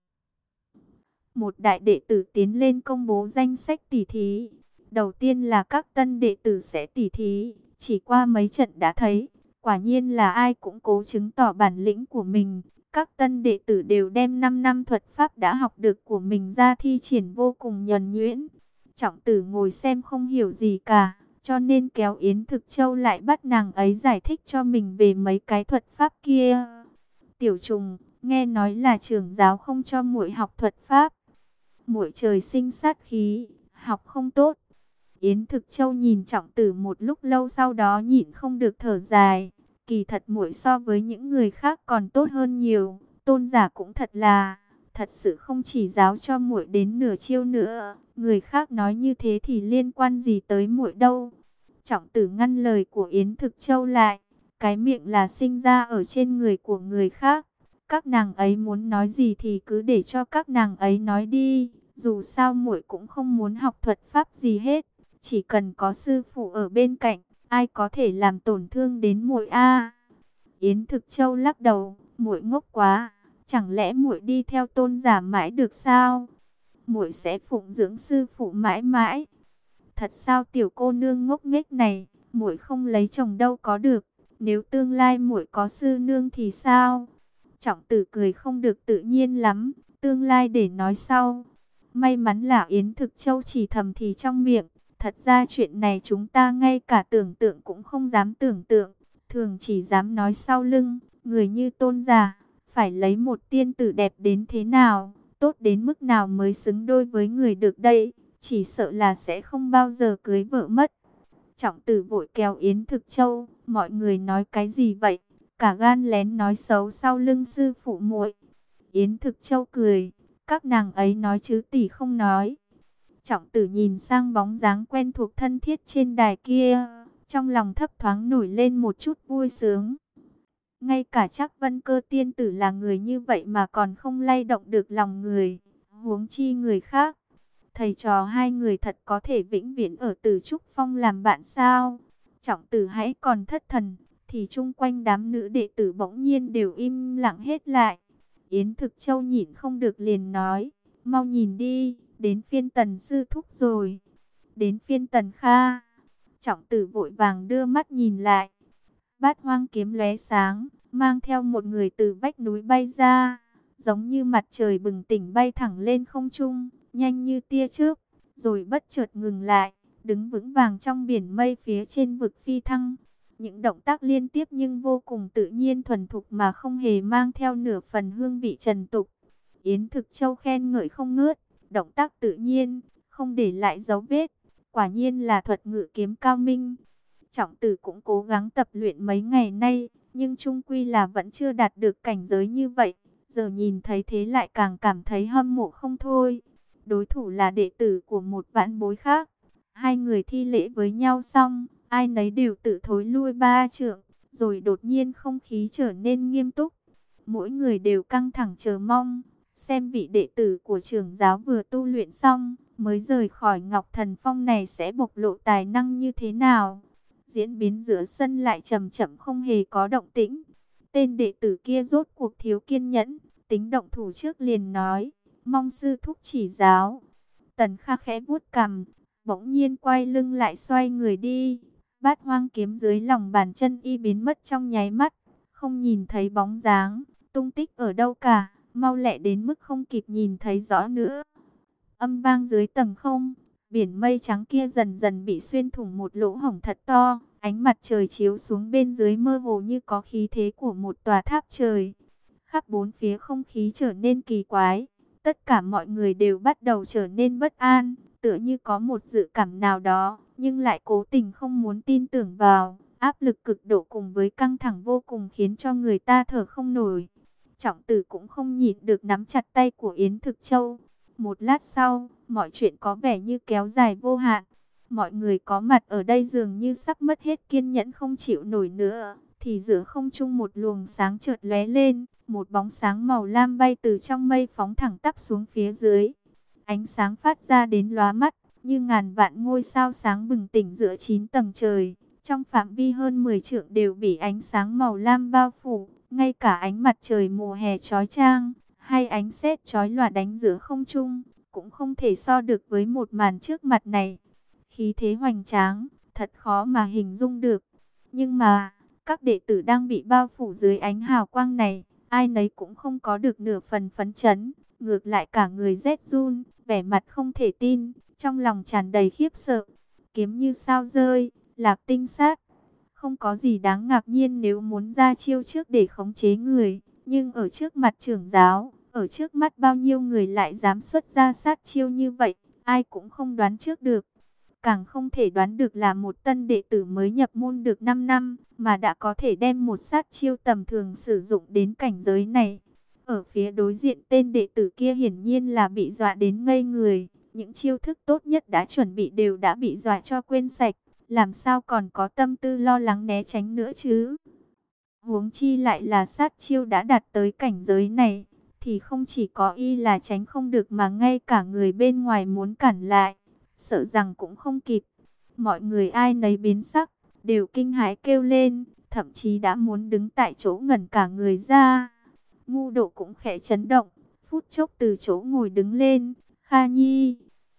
Một đại đệ tử tiến lên công bố danh sách tỷ thí. Đầu tiên là các tân đệ tử sẽ tỷ thí. chỉ qua mấy trận đã thấy, quả nhiên là ai cũng cố chứng tỏ bản lĩnh của mình. Các tân đệ tử đều đem năm năm thuật pháp đã học được của mình ra thi triển vô cùng nhuần nhuyễn. Trọng Tử ngồi xem không hiểu gì cả, cho nên kéo Yến Thực Châu lại bắt nàng ấy giải thích cho mình về mấy cái thuật pháp kia. Tiểu Trùng, nghe nói là trưởng giáo không cho muội học thuật pháp. Muội trời sinh sát khí, học không tốt. Yến Thực Châu nhìn Trọng Tử một lúc lâu, sau đó nhịn không được thở dài. Kỳ thật muội so với những người khác còn tốt hơn nhiều. Tôn giả cũng thật là, thật sự không chỉ giáo cho muội đến nửa chiêu nữa. Người khác nói như thế thì liên quan gì tới muội đâu. Trọng Tử ngăn lời của Yến Thực Châu lại. Cái miệng là sinh ra ở trên người của người khác. Các nàng ấy muốn nói gì thì cứ để cho các nàng ấy nói đi. Dù sao muội cũng không muốn học thuật pháp gì hết. Chỉ cần có sư phụ ở bên cạnh, ai có thể làm tổn thương đến muội a? Yến Thực Châu lắc đầu, muội ngốc quá, chẳng lẽ muội đi theo tôn giả mãi được sao? Muội sẽ phụng dưỡng sư phụ mãi mãi. Thật sao tiểu cô nương ngốc nghếch này, muội không lấy chồng đâu có được, nếu tương lai muội có sư nương thì sao? Trọng Tử cười không được tự nhiên lắm, tương lai để nói sau. May mắn là Yến Thực Châu chỉ thầm thì trong miệng. Thật ra chuyện này chúng ta ngay cả tưởng tượng cũng không dám tưởng tượng, thường chỉ dám nói sau lưng. Người như tôn giả, phải lấy một tiên tử đẹp đến thế nào, tốt đến mức nào mới xứng đôi với người được đây, chỉ sợ là sẽ không bao giờ cưới vợ mất. Trọng Tử vội kéo Yến Thực Châu, mọi người nói cái gì vậy, cả gan lén nói xấu sau lưng sư phụ muội. Yến Thực Châu cười, các nàng ấy nói chứ tỷ không nói. Trọng Tử nhìn sang bóng dáng quen thuộc thân thiết trên đài kia, trong lòng thấp thoáng nổi lên một chút vui sướng. Ngay cả Trác Vân Cơ tiên tử là người như vậy mà còn không lay động được lòng người, huống chi người khác. Thầy trò hai người thật có thể vĩnh viễn ở Tử Trúc Phong làm bạn sao? Trọng Tử hãy còn thất thần, thì chung quanh đám nữ đệ tử bỗng nhiên đều im lặng hết lại. Yến Thực Châu nhịn không được liền nói, mau nhìn đi. Đến phiên Tần sư thúc rồi. Đến phiên Tần Kha. Trọng Tử vội vàng đưa mắt nhìn lại. Bát hoang kiếm lóe sáng, mang theo một người từ vách núi bay ra, giống như mặt trời bừng tỉnh bay thẳng lên không trung, nhanh như tia chớp, rồi bất chợt ngừng lại, đứng vững vàng trong biển mây phía trên vực phi thăng. Những động tác liên tiếp nhưng vô cùng tự nhiên thuần thục mà không hề mang theo nửa phần hương vị trần tục. Yến Thực Châu khen ngợi không ngớt. Động tác tự nhiên, không để lại dấu vết, quả nhiên là thuật ngự kiếm cao minh. Trọng Tử cũng cố gắng tập luyện mấy ngày nay, nhưng chung quy là vẫn chưa đạt được cảnh giới như vậy. Giờ nhìn thấy thế lại càng cảm thấy hâm mộ không thôi. Đối thủ là đệ tử của một vãn bối khác. Hai người thi lễ với nhau xong, ai nấy đều tự thối lui ba trượng, rồi đột nhiên không khí trở nên nghiêm túc. Mỗi người đều căng thẳng chờ mong. Xem vị đệ tử của trưởng giáo vừa tu luyện xong, mới rời khỏi Ngọc Thần Phong này sẽ bộc lộ tài năng như thế nào. Diễn biến giữa sân lại chậm chậm không hề có động tĩnh. Tên đệ tử kia rốt cuộc thiếu kiên nhẫn, tính động thủ trước liền nói, mong sư thúc chỉ giáo. Tần Kha khẽ vuốt cằm, bỗng nhiên quay lưng lại xoay người đi. Bát hoang kiếm dưới lòng bàn chân y biến mất trong nháy mắt, không nhìn thấy bóng dáng, tung tích ở đâu cả. Mau lẹ đến mức không kịp nhìn thấy rõ nữa. Âm vang dưới tầng không, biển mây trắng kia dần dần bị xuyên thủng một lỗ hổng thật to. Ánh mặt trời chiếu xuống bên dưới mơ hồ như có khí thế của một tòa tháp trời. Khắp bốn phía không khí trở nên kỳ quái. Tất cả mọi người đều bắt đầu trở nên bất an, tựa như có một dự cảm nào đó, nhưng lại cố tình không muốn tin tưởng vào. Áp lực cực độ cùng với căng thẳng vô cùng khiến cho người ta thở không nổi. Trọng Tử cũng không nhịn được nắm chặt tay của Yến Thực Châu. Một lát sau, mọi chuyện có vẻ như kéo dài vô hạn. Mọi người có mặt ở đây dường như sắp mất hết kiên nhẫn không chịu nổi nữa. Thì giữa không trung một luồng sáng chợt lóe lên, một bóng sáng màu lam bay từ trong mây phóng thẳng tắp xuống phía dưới. Ánh sáng phát ra đến lóa mắt, như ngàn vạn ngôi sao sáng bừng tỉnh giữa chín tầng trời. Trong phạm vi hơn mười trượng đều bị ánh sáng màu lam bao phủ. Ngay cả ánh mặt trời mùa hè chói chang, hay ánh sét chói lòa đánh giữa không trung, cũng không thể so được với một màn trước mặt này. Khí thế hoành tráng, thật khó mà hình dung được. Nhưng mà, các đệ tử đang bị bao phủ dưới ánh hào quang này, ai nấy cũng không có được nửa phần phấn chấn, ngược lại cả người rét run, vẻ mặt không thể tin, trong lòng tràn đầy khiếp sợ. Kiếm như sao rơi, Lạc Tinh sát. Không có gì đáng ngạc nhiên nếu muốn ra chiêu trước để khống chế người, nhưng ở trước mặt trưởng giáo, ở trước mắt bao nhiêu người lại dám xuất ra sát chiêu như vậy, ai cũng không đoán trước được. Càng không thể đoán được là một tân đệ tử mới nhập môn được năm năm, mà đã có thể đem một sát chiêu tầm thường sử dụng đến cảnh giới này. Ở phía đối diện tên đệ tử kia hiển nhiên là bị dọa đến ngây người, những chiêu thức tốt nhất đã chuẩn bị đều đã bị dọa cho quên sạch, làm sao còn có tâm tư lo lắng né tránh nữa chứ. Huống chi lại là sát chiêu đã đạt tới cảnh giới này, thì không chỉ có y là tránh không được mà ngay cả người bên ngoài muốn cản lại, sợ rằng cũng không kịp. Mọi người ai nấy biến sắc, đều kinh hãi kêu lên, thậm chí đã muốn đứng tại chỗ ngẩn cả người ra. Ngu Độ cũng khẽ chấn động, phút chốc từ chỗ ngồi đứng lên. Kha Nhi,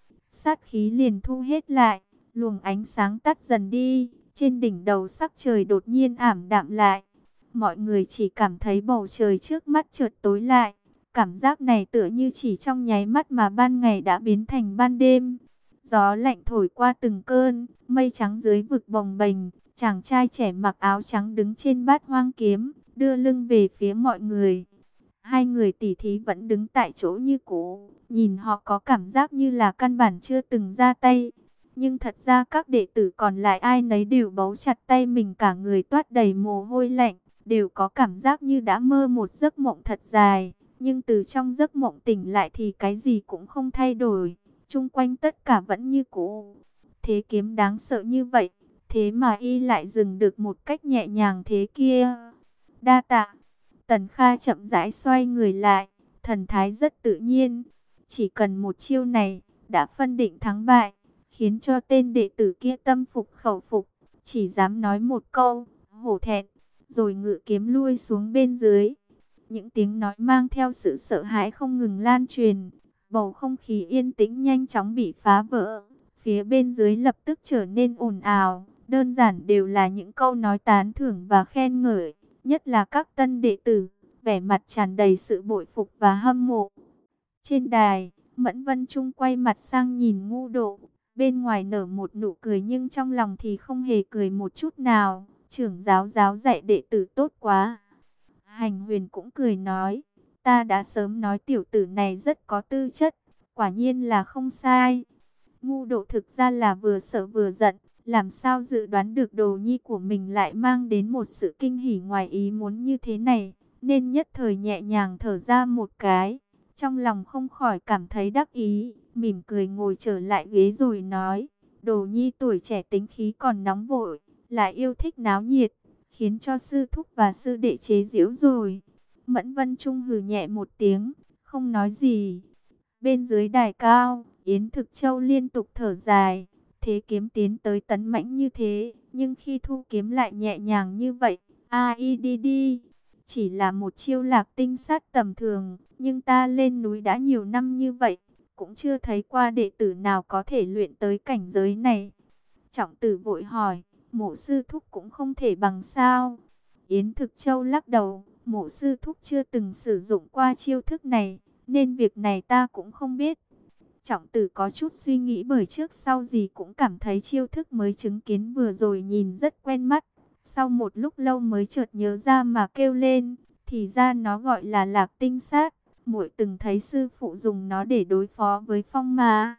sát khí liền thu hết lại, luồng ánh sáng tắt dần đi, trên đỉnh đầu sắc trời đột nhiên ảm đạm lại. Mọi người chỉ cảm thấy bầu trời trước mắt chợt tối lại, cảm giác này tựa như chỉ trong nháy mắt mà ban ngày đã biến thành ban đêm. Gió lạnh thổi qua từng cơn, mây trắng dưới vực bồng bềnh, chàng trai trẻ mặc áo trắng đứng trên bát hoang kiếm, đưa lưng về phía mọi người. Hai người tỷ thí vẫn đứng tại chỗ như cũ, nhìn họ có cảm giác như là căn bản chưa từng ra tay. Nhưng thật ra các đệ tử còn lại ai nấy đều bấu chặt tay mình, cả người toát đầy mồ hôi lạnh, đều có cảm giác như đã mơ một giấc mộng thật dài. Nhưng từ trong giấc mộng tỉnh lại thì cái gì cũng không thay đổi, chung quanh tất cả vẫn như cũ. Thế kiếm đáng sợ như vậy, thế mà y lại dừng được một cách nhẹ nhàng thế kia. Đa tạ. Tần Kha chậm rãi xoay người lại, thần thái rất tự nhiên. Chỉ cần một chiêu này, đã phân định thắng bại, khiến cho tên đệ tử kia tâm phục khẩu phục, chỉ dám nói một câu, hổ thẹn, rồi ngự kiếm lui xuống bên dưới. Những tiếng nói mang theo sự sợ hãi không ngừng lan truyền, bầu không khí yên tĩnh nhanh chóng bị phá vỡ. Phía bên dưới lập tức trở nên ồn ào, đơn giản đều là những câu nói tán thưởng và khen ngợi, nhất là các tân đệ tử, vẻ mặt tràn đầy sự bội phục và hâm mộ. Trên đài, Mẫn Vân Trung quay mặt sang nhìn Ngu Độ, bên ngoài nở một nụ cười nhưng trong lòng thì không hề cười một chút nào. Trưởng giáo giáo dạy đệ tử tốt quá. Hành Huyền cũng cười nói, ta đã sớm nói tiểu tử này rất có tư chất, quả nhiên là không sai. Ngu Độ thực ra là vừa sợ vừa giận, làm sao dự đoán được đồ nhi của mình lại mang đến một sự kinh hỉ ngoài ý muốn như thế này, nên nhất thời nhẹ nhàng thở ra một cái, trong lòng không khỏi cảm thấy đắc ý, mỉm cười ngồi trở lại ghế rồi nói, đồ nhi tuổi trẻ tính khí còn nóng vội, lại yêu thích náo nhiệt, khiến cho sư thúc và sư đệ chế giễu rồi. Mẫn Vân Trung hừ nhẹ một tiếng, không nói gì. Bên dưới đài cao, Yến Thực Châu liên tục thở dài, thế kiếm tiến tới tấn mãnh như thế, nhưng khi thu kiếm lại nhẹ nhàng như vậy. A I D D, chỉ là một chiêu Lạc Tinh sát tầm thường, nhưng ta lên núi đã nhiều năm như vậy, cũng chưa thấy qua đệ tử nào có thể luyện tới cảnh giới này. Trọng Tử vội hỏi, Mộ sư thúc cũng không thể bằng sao? Yến Thực Châu lắc đầu, Mộ sư thúc chưa từng sử dụng qua chiêu thức này, nên việc này ta cũng không biết. Trọng Tử có chút suy nghĩ, bởi trước sau gì cũng cảm thấy chiêu thức mới chứng kiến vừa rồi nhìn rất quen mắt. Sau một lúc lâu mới chợt nhớ ra mà kêu lên, thì ra nó gọi là Lạc Tinh sát. Muội từng thấy sư phụ dùng nó để đối phó với phong ma.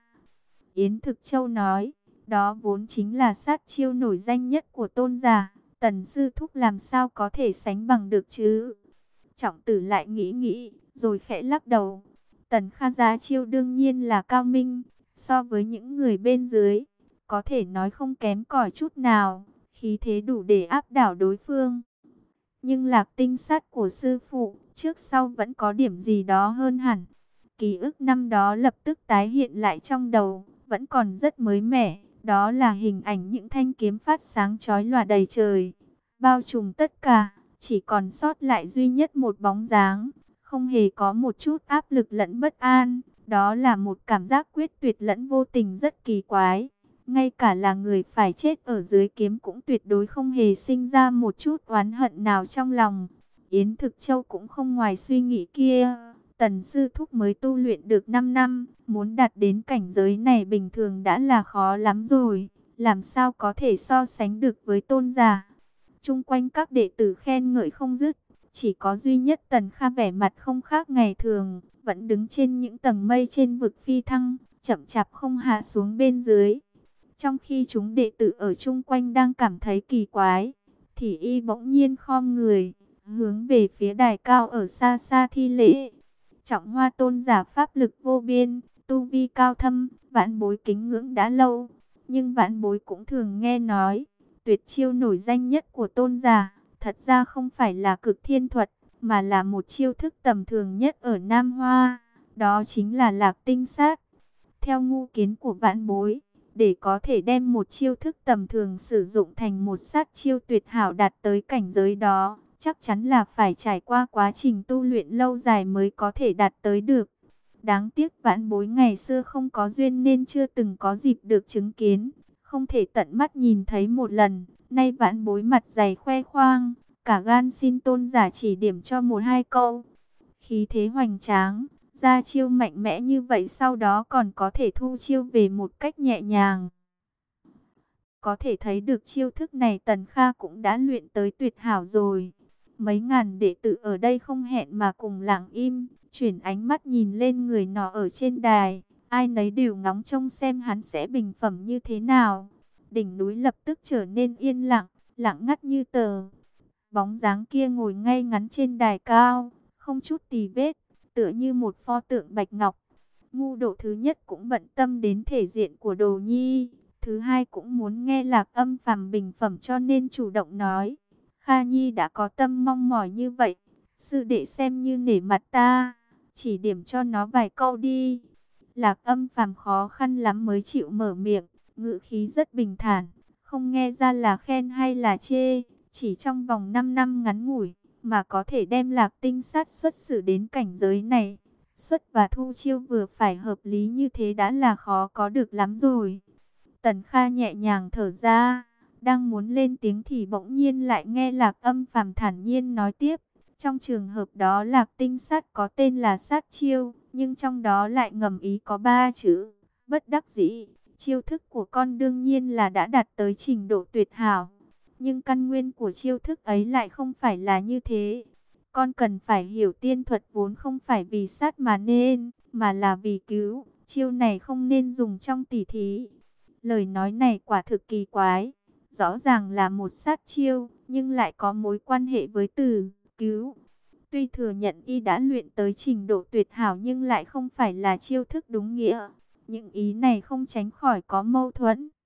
Yến Thực Châu nói, đó vốn chính là sát chiêu nổi danh nhất của tôn giả, Tần sư thúc làm sao có thể sánh bằng được chứ? Trọng Tử lại nghĩ nghĩ, rồi khẽ lắc đầu. Tần Kha giá chiêu đương nhiên là cao minh, so với những người bên dưới, có thể nói không kém cỏi chút nào, khí thế đủ để áp đảo đối phương. Nhưng Lạc Tinh sát của sư phụ, trước sau vẫn có điểm gì đó hơn hẳn. Ký ức năm đó lập tức tái hiện lại trong đầu, vẫn còn rất mới mẻ. Đó là hình ảnh những thanh kiếm phát sáng chói lòa đầy trời, bao trùm tất cả, chỉ còn sót lại duy nhất một bóng dáng, không hề có một chút áp lực lẫn bất an. Đó là một cảm giác quyết tuyệt lẫn vô tình rất kỳ quái. ngay cả là người phải chết ở dưới kiếm cũng tuyệt đối không hề sinh ra một chút oán hận nào trong lòng. Yến Thực Châu cũng không ngoài suy nghĩ kia. Tần sư thúc mới tu luyện được năm năm, muốn đạt đến cảnh giới này bình thường đã là khó lắm rồi, làm sao có thể so sánh được với tôn giả. Chung quanh các đệ tử khen ngợi không dứt, chỉ có duy nhất Tần Kha vẻ mặt không khác ngày thường, vẫn đứng trên những tầng mây trên vực phi thăng, chậm chạp không hạ xuống bên dưới. Trong khi chúng đệ tử ở chung quanh đang cảm thấy kỳ quái, thì y bỗng nhiên khom người, hướng về phía đài cao ở xa xa thi lễ. Trọng Hoa tôn giả pháp lực vô biên, tu vi cao thâm, vãn bối kính ngưỡng đã lâu. Nhưng vãn bối cũng thường nghe nói, tuyệt chiêu nổi danh nhất của tôn giả, thật ra không phải là cực thiên thuật, mà là một chiêu thức tầm thường nhất ở Nam Hoa, đó chính là lạc tinh sát. Theo ngu kiến của vãn bối, để có thể đem một chiêu thức tầm thường sử dụng thành một sát chiêu tuyệt hảo đạt tới cảnh giới đó, chắc chắn là phải trải qua quá trình tu luyện lâu dài mới có thể đạt tới được. Đáng tiếc vãn bối ngày xưa không có duyên nên chưa từng có dịp được chứng kiến, không thể tận mắt nhìn thấy một lần. Nay vãn bối mặt dày khoe khoang, cả gan xin tôn giả chỉ điểm cho một hai câu. Khí thế hoành tráng, ra chiêu mạnh mẽ như vậy sau đó còn có thể thu chiêu về một cách nhẹ nhàng. Có thể thấy được chiêu thức này Tần Kha cũng đã luyện tới tuyệt hảo rồi. Mấy ngàn đệ tử ở đây không hẹn mà cùng lặng im, chuyển ánh mắt nhìn lên người nọ ở trên đài. Ai nấy đều ngóng trông xem hắn sẽ bình phẩm như thế nào. Đỉnh núi lập tức trở nên yên lặng, lặng ngắt như tờ. Bóng dáng kia ngồi ngay ngắn trên đài cao, không chút tì vết, tựa như một pho tượng bạch ngọc. Ngu độ thứ nhất cũng bận tâm đến thể diện của Đồ Nhi, thứ hai cũng muốn nghe Lạc Âm Phàm bình phẩm cho nên chủ động nói: Kha Nhi đã có tâm mong mỏi như vậy, sư đệ xem như nể mặt ta, chỉ điểm cho nó vài câu đi. Lạc Âm Phàm khó khăn lắm mới chịu mở miệng, ngữ khí rất bình thản, không nghe ra là khen hay là chê. Chỉ trong vòng năm năm ngắn ngủi mà có thể đem lạc tinh sát xuất xử đến cảnh giới này, xuất và thu chiêu vừa phải hợp lý như thế đã là khó có được lắm rồi. Tần Kha nhẹ nhàng thở ra, đang muốn lên tiếng thì bỗng nhiên lại nghe Lạc Âm Phàm thản nhiên nói tiếp: trong trường hợp đó lạc tinh sát có tên là sát chiêu, nhưng trong đó lại ngầm ý có ba chữ bất đắc dĩ. Chiêu thức của con đương nhiên là đã đạt tới trình độ tuyệt hảo, nhưng căn nguyên của chiêu thức ấy lại không phải là như thế. Con cần phải hiểu tiên thuật vốn không phải vì sát mà nên, mà là vì cứu. Chiêu này không nên dùng trong tỉ thí. Lời nói này quả thực kỳ quái. Rõ ràng là một sát chiêu, nhưng lại có mối quan hệ với từ cứu. Tuy thừa nhận y đã luyện tới trình độ tuyệt hảo nhưng lại không phải là chiêu thức đúng nghĩa. Những ý này không tránh khỏi có mâu thuẫn.